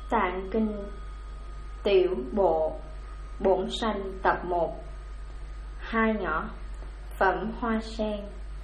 Tạng Kinh Tiểu Bộ Bổn Sanh tập 1. Hai nhỏ. Phẩm Hoa Sen.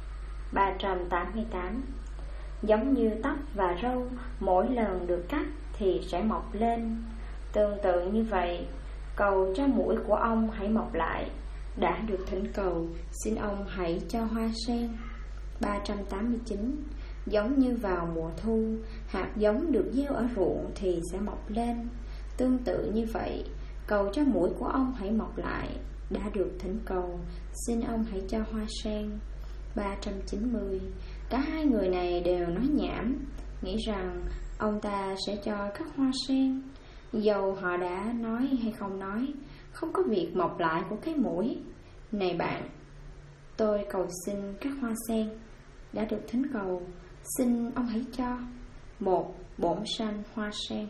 388. Giống như tóc và râu, mỗi lần được cắt thì sẽ mọc lên. Tương tự như vậy, cầu cho mũi của ông hãy mọc lại. Đã được thỉnh cầu, xin ông hãy cho hoa sen. 389. Giống như vào mùa thu, hạt giống được gieo ở ruộng thì sẽ mọc lên. Tương tự như vậy, cầu cho mũi của ông hãy mọc lại. Đã được thỉnh cầu, xin ông hãy cho hoa sen. 390. Cả hai người này đều nói nhảm, nghĩ rằng ông ta sẽ cho các hoa sen. Dầu họ đã nói hay không nói, không có việc mọc lại của cái mũi. Này bạn, tôi cầu xin các hoa sen. Đã được thỉnh cầu, xin ông hãy cho. 1. Bổn sanh hoa sen.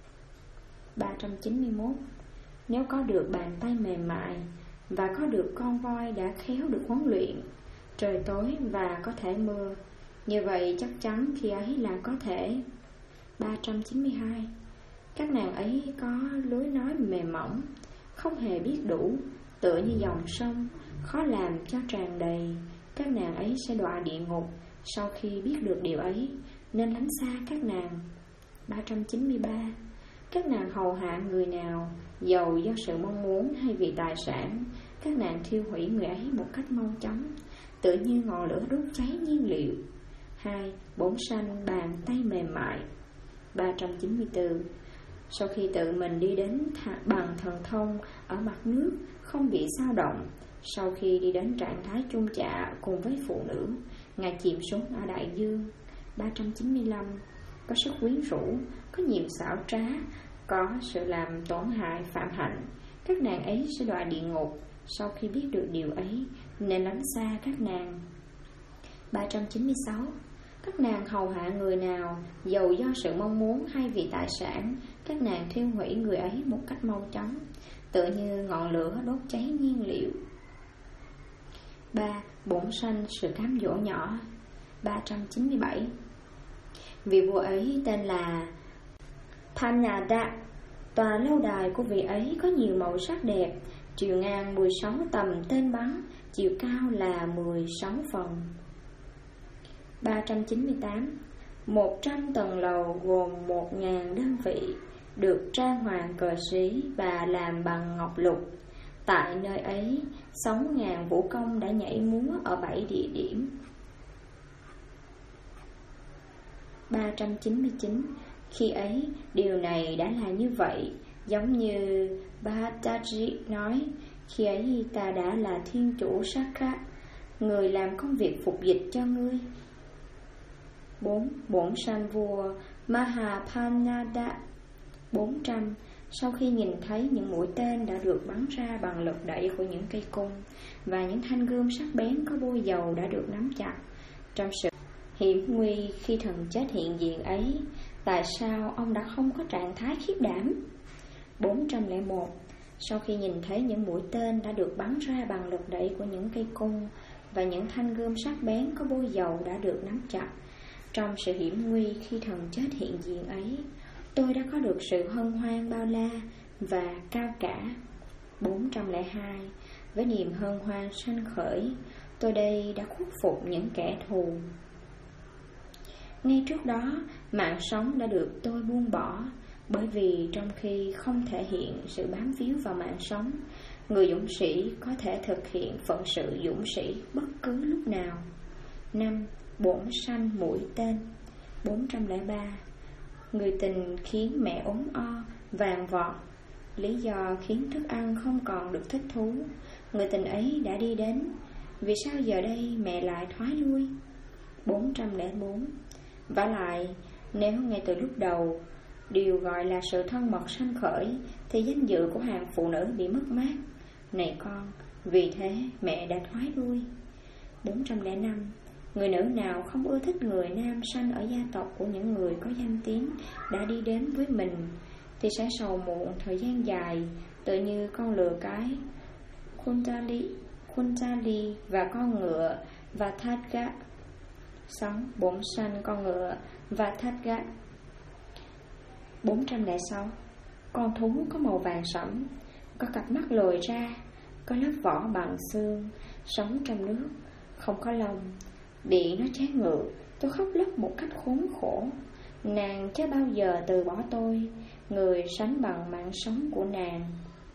391. Nếu có được bàn tay mềm mại và có được con voi đã khéo được huấn luyện, trời tối và có thể mưa, như vậy chắc chắn khi ấy là có thể. 392. Các nàng ấy có lối nói mềm mỏng, không hề biết đủ, tựa như dòng sông, khó làm cho tràn đầy. Các nàng ấy sẽ đọa địa ngục sau khi biết được điều ấy, nên lánh xa các nàng. 393. Các nàng hầu hạ người nào, dầu do sự mong muốn hay vì tài sản, các nàng thiêu hủy người ấy một cách mau chóng, tự như ngọn lửa đốt cháy nhiên liệu. 2. Bổn sanh bàn tay mềm mại. 394. Sau khi tự mình đi đến bằng thần thông ở mặt nước, không bị xao động, sau khi đi đến trạng thái chung chạ cùng với phụ nữ, Ngài chìm xuống ở đại dương. 395. Có sức quyến rũ, có nhiều xảo trá, có sự làm tổn hại phạm hạnh, các nàng ấy sẽ đọa địa ngục. Sau khi biết được điều ấy, nên lánh xa các nàng. 396. Các nàng hầu hạ người nào, dầu do sự mong muốn hay vì tài sản, các nàng thiêu hủy người ấy một cách mau chóng, tựa như ngọn lửa đốt cháy nhiên liệu. 3. Bổn sanh sự cám dỗ nhỏ. 397. Vị vua ấy tên là Panyada. Tòa lâu đài của vị ấy có nhiều màu sắc đẹp, chiều ngang 16 tầm tên bắn, chiều cao là 16 phần. 398. 100 tầng lầu gồm 1000 đơn vị, được trang hoàng cờ sĩ và làm bằng ngọc lục. Tại nơi ấy, 6000 vũ công đã nhảy múa ở 7 địa điểm. 399. Khi ấy, điều này đã là như vậy, giống như Bhattaji nói, khi ấy ta đã là thiên chủ Sakha, người làm công việc phục dịch cho ngươi. 4. Bổn sanh vua Mahapanyada. 400. Sau khi nhìn thấy những mũi tên đã được bắn ra bằng lực đẩy của những cây cung và những thanh gươm sắc bén có bôi dầu đã được nắm chặt, trong sự hiểm nguy khi thần chết hiện diện ấy, tại sao ông đã không có trạng thái khiếp đảm? 401. Sau khi nhìn thấy những mũi tên đã được bắn ra bằng lực đẩy của những cây cung và những thanh gươm sắc bén có bôi dầu đã được nắm chặt, trong sự hiểm nguy khi thần chết hiện diện ấy, tôi đã có được sự hân hoan bao la và cao cả. 402. Với niềm hân hoan sanh khởi, tôi đây đã khuất phục những kẻ thù. Ngay trước đó, mạng sống đã được tôi buông bỏ, bởi vì trong khi không thể hiện sự bám víu vào mạng sống, người dũng sĩ có thể thực hiện phận sự dũng sĩ bất cứ lúc nào. 5. Bổn sanh mũi tên. 403. Người tình khiến mẹ ốm o, vàng vọt, lý do khiến thức ăn không còn được thích thú. Người tình ấy đã đi đến, vì sao giờ đây mẹ lại thoái lui? 404. Vả lại, nếu ngay từ lúc đầu điều gọi là sự thân mật sanh khởi, thì danh dự của hàng phụ nữ bị mất mát. Này con, vì thế mẹ đã thoái lui. 405. Người nữ nào không ưa thích người nam sanh ở gia tộc của những người có danh tiếng đã đi đến với mình, thì sẽ sầu muộn thời gian dài, tự như con lừa cái Kuntali và con ngựa và Thadga. 6. Bổn sanh con ngựa và Thadga. 406. Con thú có màu vàng sẫm, có cặp mắt lồi ra, có lớp vỏ bằng xương, sống trong nước, không có lông. Bị nó trái ngược, tôi khóc lóc một cách khốn khổ. Nàng chưa bao giờ từ bỏ tôi, người sánh bằng mạng sống của nàng.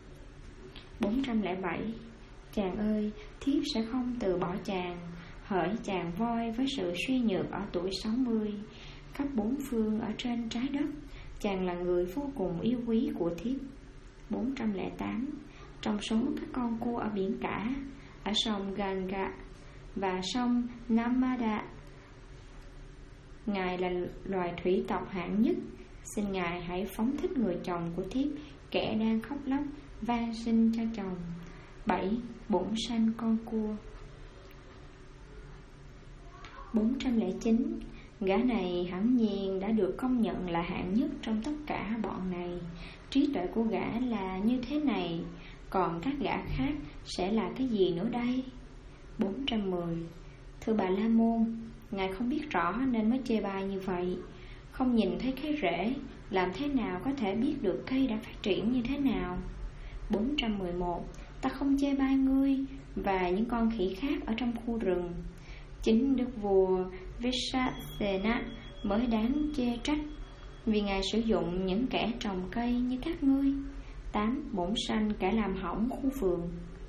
407. Chàng ơi, thiếp sẽ không từ bỏ chàng, hỡi chàng voi với sự suy nhược ở tuổi 60. Khắp bốn phương ở trên trái đất, chàng là người vô cùng yêu quý của thiếp. 408. Trong số các con cua ở biển cả, ở sông Ganga và sông Narmada, Ngài là loài thủy tộc hạng nhất. Xin Ngài hãy phóng thích người chồng của thiếp, kẻ đang khóc lóc van xin cho chồng. 7. Bổn sanh con cua. 409. Gã này hẳn nhiên đã được công nhận là hạng nhất trong tất cả bọn này. Trí tuệ của gã là như thế này, còn các gã khác sẽ là cái gì nữa đây? 410. Thưa Bà La Môn, Ngài không biết rõ nên mới chê bai như vậy. Không nhìn thấy cái rễ, làm thế nào có thể biết được cây đã phát triển như thế nào? 411. Ta không chê bai ngươi và những con khỉ khác ở trong khu rừng. Chính đức vua Vishasena mới đáng chê trách, vì Ngài sử dụng những kẻ trồng cây như các ngươi. 8. Bổn sanh kẻ làm hỏng khu vườn.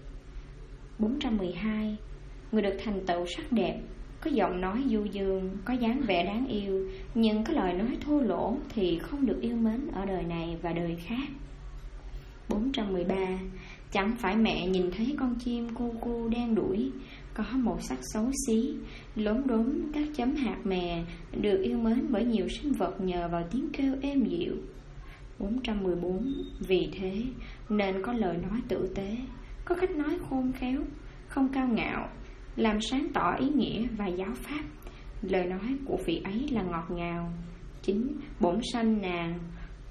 412. Người được thành tựu sắc đẹp, có giọng nói du dương, có dáng vẻ đáng yêu, nhưng có lời nói thô lỗ thì không được yêu mến ở đời này và đời khác. 413. Chẳng phải mẹ nhìn thấy con chim cu cu đen đuổi, có màu sắc xấu xí, lốm đốm các chấm hạt mè, được yêu mến bởi nhiều sinh vật nhờ vào tiếng kêu êm dịu. 414. Vì thế nên có lời nói tử tế, có cách nói khôn khéo, không cao ngạo, làm sáng tỏ ý nghĩa và giáo pháp. Lời nói của vị ấy là ngọt ngào. 9. Bổn sanh nàng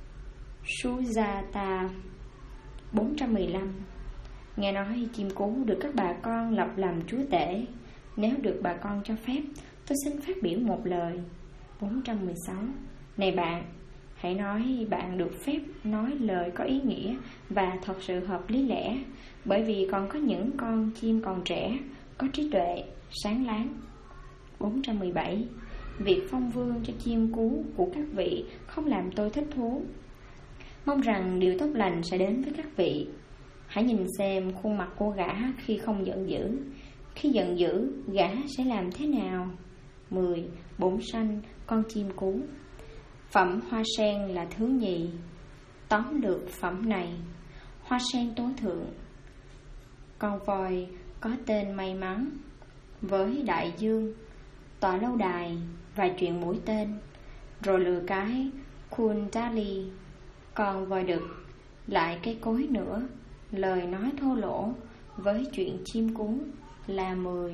Sujata. 415. Nghe nói chim cú được các bà con lập làm chúa tể. Nếu được bà con cho phép, tôi xin phát biểu một lời. 416. Này bạn, hãy nói bạn được phép nói lời có ý nghĩa và thật sự hợp lý lẽ, bởi vì còn có những con chim còn trẻ, có trí tuệ, sáng láng. 417. Việc phong vương cho chim cú của các vị không làm tôi thích thú. Mong rằng điều tốt lành sẽ đến với các vị. Hãy nhìn xem khuôn mặt của gã khi không giận dữ. Khi giận dữ, gã sẽ làm thế nào? 10. Bổn sanh con chim cú. Phẩm hoa sen là thứ nhì. Tóm lược phẩm này: hoa sen tối thượng. Con voi có tên may mắn với đại dương, tòa lâu đài và chuyện mũi tên, rồi lừa cái Kundali. Còn voi đực lại cây cối nữa, lời nói thô lỗ với chuyện chim cú là 10.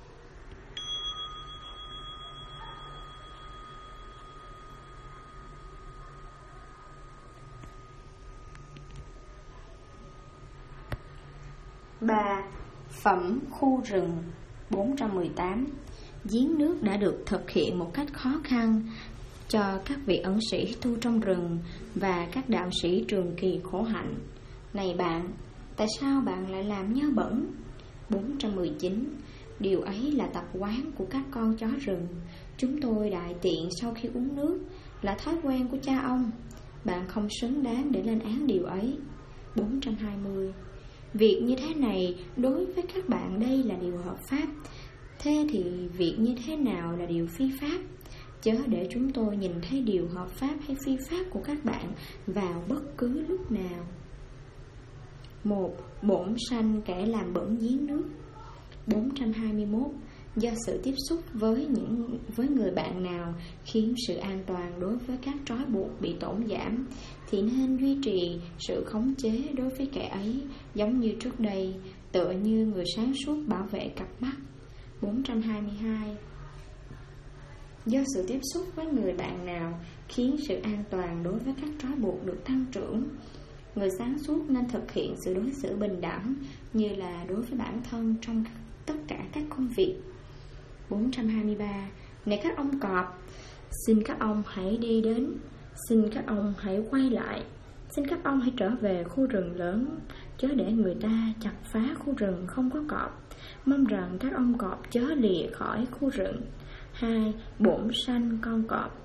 Ba. Phẩm khu rừng. 418. Giếng nước đã được thực hiện một cách khó khăn cho các vị ẩn sĩ tu trong rừng và các đạo sĩ trường kỳ khổ hạnh. Này bạn, tại sao bạn lại làm nhơ bẩn? 419. Điều ấy là tập quán của các con chó rừng. Chúng tôi đại tiện sau khi uống nước, là thói quen của cha ông. Bạn không xứng đáng để lên án điều ấy. 420. Việc như thế này đối với các bạn đây là điều hợp pháp. Thế thì việc như thế nào là điều phi pháp? Chớ để chúng tôi nhìn thấy điều hợp pháp hay phi pháp của các bạn vào bất cứ lúc nào. 1. Bổn sanh kẻ làm bẩn giếng nước. 421. Do sự tiếp xúc với người bạn nào khiến sự an toàn đối với các trói buộc bị tổn giảm, thì nên duy trì sự khống chế đối với kẻ ấy, giống như trước đây, tựa như người sáng suốt bảo vệ cặp mắt. 422. Do sự tiếp xúc với người bạn nào khiến sự an toàn đối với các trói buộc được tăng trưởng, người sáng suốt nên thực hiện sự đối xử bình đẳng như là đối với bản thân trong tất cả các công việc. 423. Này các ông cọp, xin các ông hãy đi đến Xin các ông hãy quay lại. Xin các ông hãy trở về khu rừng lớn, chớ để người ta chặt phá khu rừng không có cọp. Mong rằng các ông cọp chớ lìa khỏi khu rừng. 2. Bổn sanh con cọp.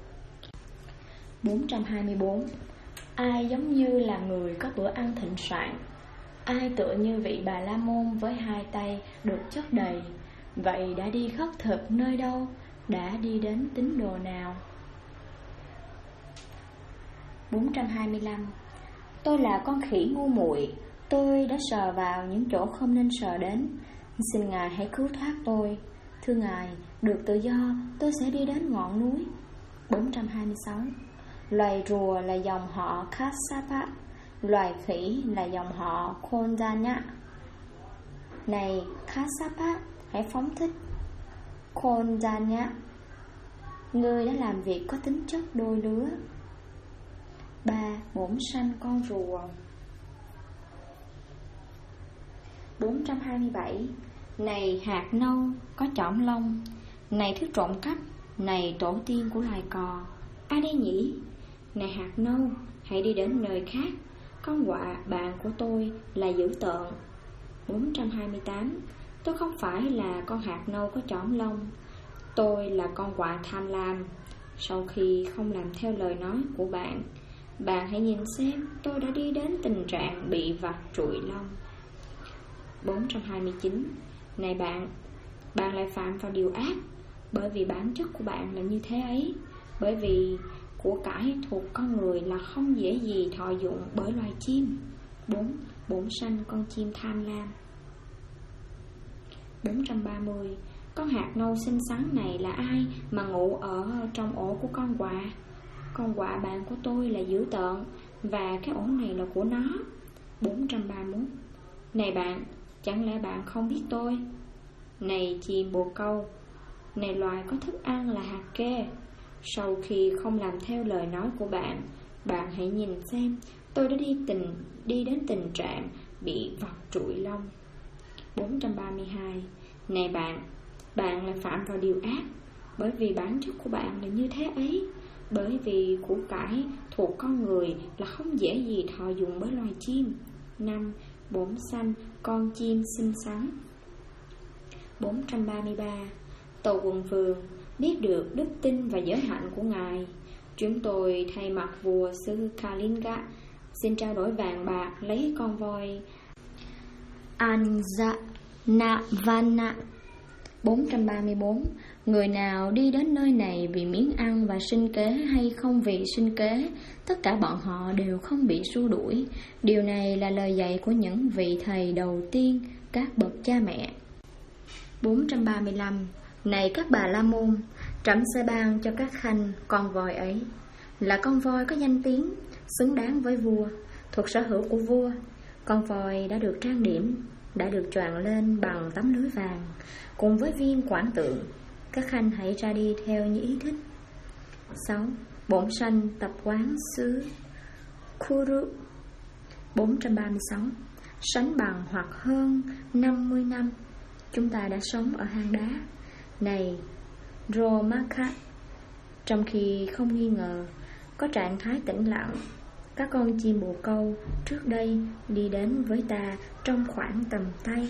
424. Ai giống như là người có bữa ăn thịnh soạn? Ai tựa như vị Bà La Môn với 2 tay được chất đầy? Vậy đã đi khất thực nơi đâu? Đã đi đến tín đồ nào? 425. Tôi là con khỉ ngu muội, tôi đã sờ vào những chỗ không nên sờ đến. Xin Ngài hãy cứu thoát tôi. Thưa Ngài, được tự do, tôi sẽ đi đến ngọn núi. 426. Loài rùa là dòng họ Kassapa, loài khỉ là dòng họ Kondanya. Này Kassapa, hãy phóng thích. Kondanya, ngươi đã làm việc có tính chất đôi lứa. 3. Bổn sanh con rùa. 427. Này hạt nâu có chỏm lông, này thứ trộm cắp, này tổ tiên của loài cò, ai đây nhỉ? Này hạt nâu, hãy đi đến nơi khác, con quạ bạn của tôi là dữ tợn. 428. Tôi không phải là con hạt nâu có chỏm lông, tôi là con quạ tham lam. Sau khi không làm theo lời nói của bạn, bạn hãy nhìn xem tôi đã đi đến tình trạng bị vặt trụi lông. 429. Này bạn lại phạm vào điều ác, bởi vì bản chất của bạn là như thế ấy. Bởi vì của cải thuộc con người là không dễ gì thọ dụng bởi loài chim. 4. Bổn sanh con chim tham lam. 430. Con hạt nâu xinh xắn này là ai mà ngủ ở trong ổ của con quạ? Con quạ bạn của tôi là dữ tợn, và cái ổ này là của nó. 431. Này bạn, chẳng lẽ bạn không biết tôi? Này chim bồ câu, này loài có thức ăn là hạt kê. Sau khi không làm theo lời nói của bạn, bạn hãy nhìn xem tôi đã đi đến tình trạng bị vặt trụi lông. 432. Này bạn lại phạm vào điều ác, bởi vì bản chất của bạn là như thế ấy. Bởi vì của cải thuộc con người là không dễ gì thọ dụng bởi loài chim. 5. Bổn sanh con chim xinh xắn. 433. Tâu Quần Vương, biết được đức tin và giới hạnh của Ngài, chúng tôi thay mặt vua xứ Kalinga xin trao đổi vàng bạc lấy con voi Anjanavana. 434. Người nào đi đến nơi này vì miếng ăn và sinh kế hay không vì sinh kế, tất cả bọn họ đều không bị xua đuổi. Điều này là lời dạy của những vị thầy đầu tiên, các bậc cha mẹ. 435. Này các bà la môn, trẫm sẽ ban cho các khanh con voi ấy, là con voi có danh tiếng, xứng đáng với vua, thuộc sở hữu của vua. Con voi đã được trang điểm, đã được choàng lên bằng tấm lưới vàng, cùng với viên quản tượng. Các khanh hãy ra đi theo như ý thích. 6. Bổn sanh tập quán xứ Kuru. 436. Sánh bằng hoặc hơn 50 năm, chúng ta đã sống ở hang đá. Này Romaka, trong khi không nghi ngờ, có trạng thái tĩnh lặng, các con chim bồ câu trước đây đi đến với ta trong khoảng tầm tay.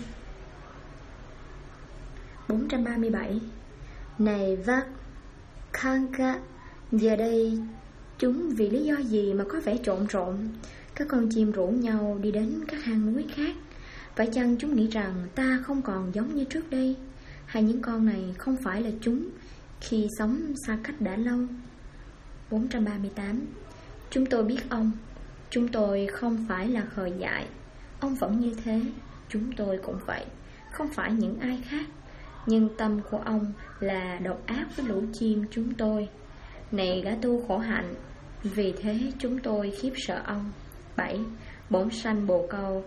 437. Này Vakhanka, giờ đây chúng vì lý do gì mà có vẻ trộn rộn? Các con chim rủ nhau đi đến các hang núi khác. Phải chăng chúng nghĩ rằng ta không còn giống như trước đây? Hay những con này không phải là chúng khi sống xa cách đã lâu? 438. Chúng tôi biết ông, chúng tôi không phải là khờ dại. Ông vẫn như thế, chúng tôi cũng vậy, không phải những ai khác. Nhưng tâm của ông là độc ác với lũ chim chúng tôi. Này gã tu khổ hạnh, vì thế chúng tôi khiếp sợ ông. 7. Bổn sanh bồ câu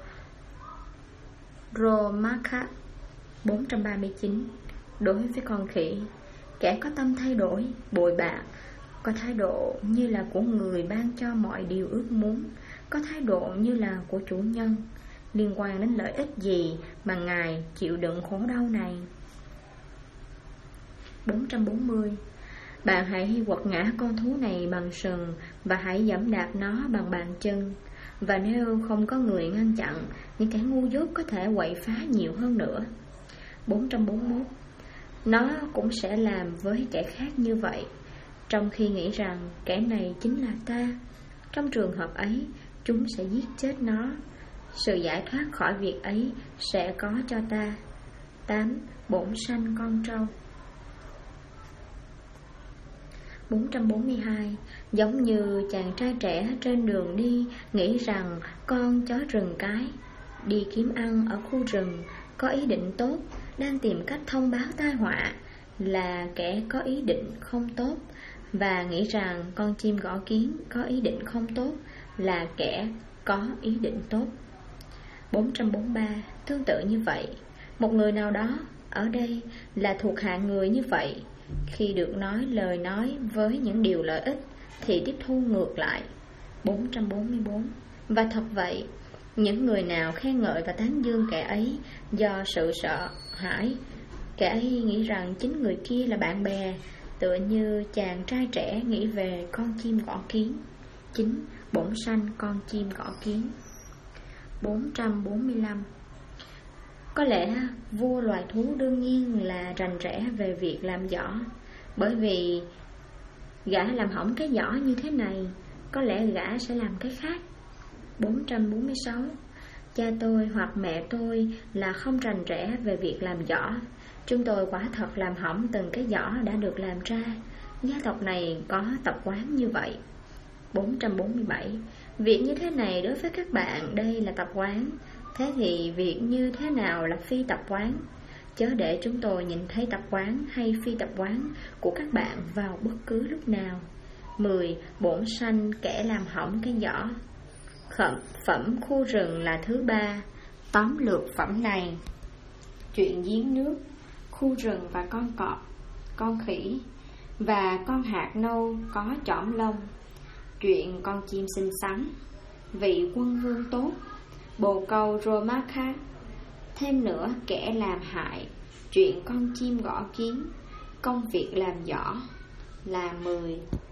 Romaka. 439. Đối với con khỉ, kẻ có tâm thay đổi, bội bạc, có thái độ như là của người ban cho mọi điều ước muốn, có thái độ như là của chủ nhân, liên quan đến lợi ích gì mà Ngài chịu đựng khổ đau này? 440. Bạn hãy quật ngã con thú này bằng sừng và hãy giẫm đạp nó bằng bàn chân. Và nếu không có người ngăn chặn, những kẻ ngu dốt có thể quậy phá nhiều hơn nữa. 441. Nó cũng sẽ làm với kẻ khác như vậy, trong khi nghĩ rằng kẻ này chính là ta. Trong trường hợp ấy, chúng sẽ giết chết nó. Sự giải thoát khỏi việc ấy sẽ có cho ta. 8. Bổn sanh con trâu. 442. Giống như chàng trai trẻ trên đường đi nghĩ rằng con chó rừng cái đi kiếm ăn ở khu rừng có ý định tốt, đang tìm cách thông báo tai họa là kẻ có ý định không tốt, và nghĩ rằng con chim gõ kiến có ý định không tốt là kẻ có ý định tốt. 443. Tương tự như vậy, một người nào đó ở đây là thuộc hạng người như vậy, khi được nói lời nói với những điều lợi ích thì tiếp thu ngược lại. 444. Và thật vậy, những người nào khen ngợi và tán dương kẻ ấy do sự sợ hãi, kẻ ấy nghĩ rằng chính người kia là bạn bè, tựa như chàng trai trẻ nghĩ về con chim gõ kiến. 9. Bổn sanh con chim gõ kiến. 445. Có lẽ vua loài thú đương nhiên là rành rẽ về việc làm giỏ, bởi vì gã làm hỏng cái giỏ như thế này, có lẽ gã sẽ làm cái khác. 446. Cha tôi hoặc mẹ tôi là không rành rẽ về việc làm giỏ. Chúng tôi quả thật làm hỏng từng cái giỏ đã được làm ra. Gia tộc này có tập quán như vậy. 447. Việc như thế này đối với các bạn đây là tập quán. Thế thì việc như thế nào là phi tập quán? Chớ để chúng tôi nhìn thấy tập quán hay phi tập quán của các bạn vào bất cứ lúc nào. 10. Bổn sanh kẻ làm hỏng cái giỏ. Phẩm khu rừng là thứ 3. Tóm lược phẩm này: chuyện giếng nước, khu rừng và con cọp, con khỉ và con hạt nâu có chỏm lông, chuyện con chim xinh xắn, vị quân vương tốt, bồ câu Romaka, thêm nữa kẻ làm hại, chuyện con chim gõ kiến, công việc làm giỏ là 10.